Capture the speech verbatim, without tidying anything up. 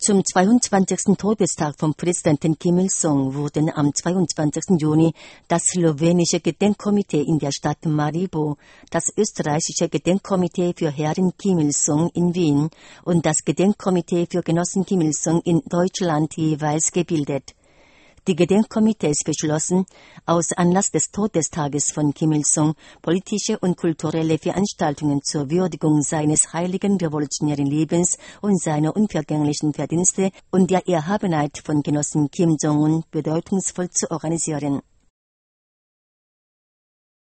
Zum zweiundzwanzigsten Todestag von Präsidenten Kim Il-sung wurden am zweiundzwanzigsten Juni das slowenische Gedenkkomitee in der Stadt Maribor, das österreichische Gedenkkomitee für Herrn Kim Il-sung in Wien und das Gedenkkomitee für Genossen Kim Il-sung in Deutschland jeweils gebildet. Die Gedenkkomitees beschlossen, aus Anlass des Todestages von Kim Il-sung politische und kulturelle Veranstaltungen zur Würdigung seines heiligen revolutionären Lebens und seiner unvergänglichen Verdienste und der Erhabenheit von Genossen Kim Jong-un bedeutungsvoll zu organisieren.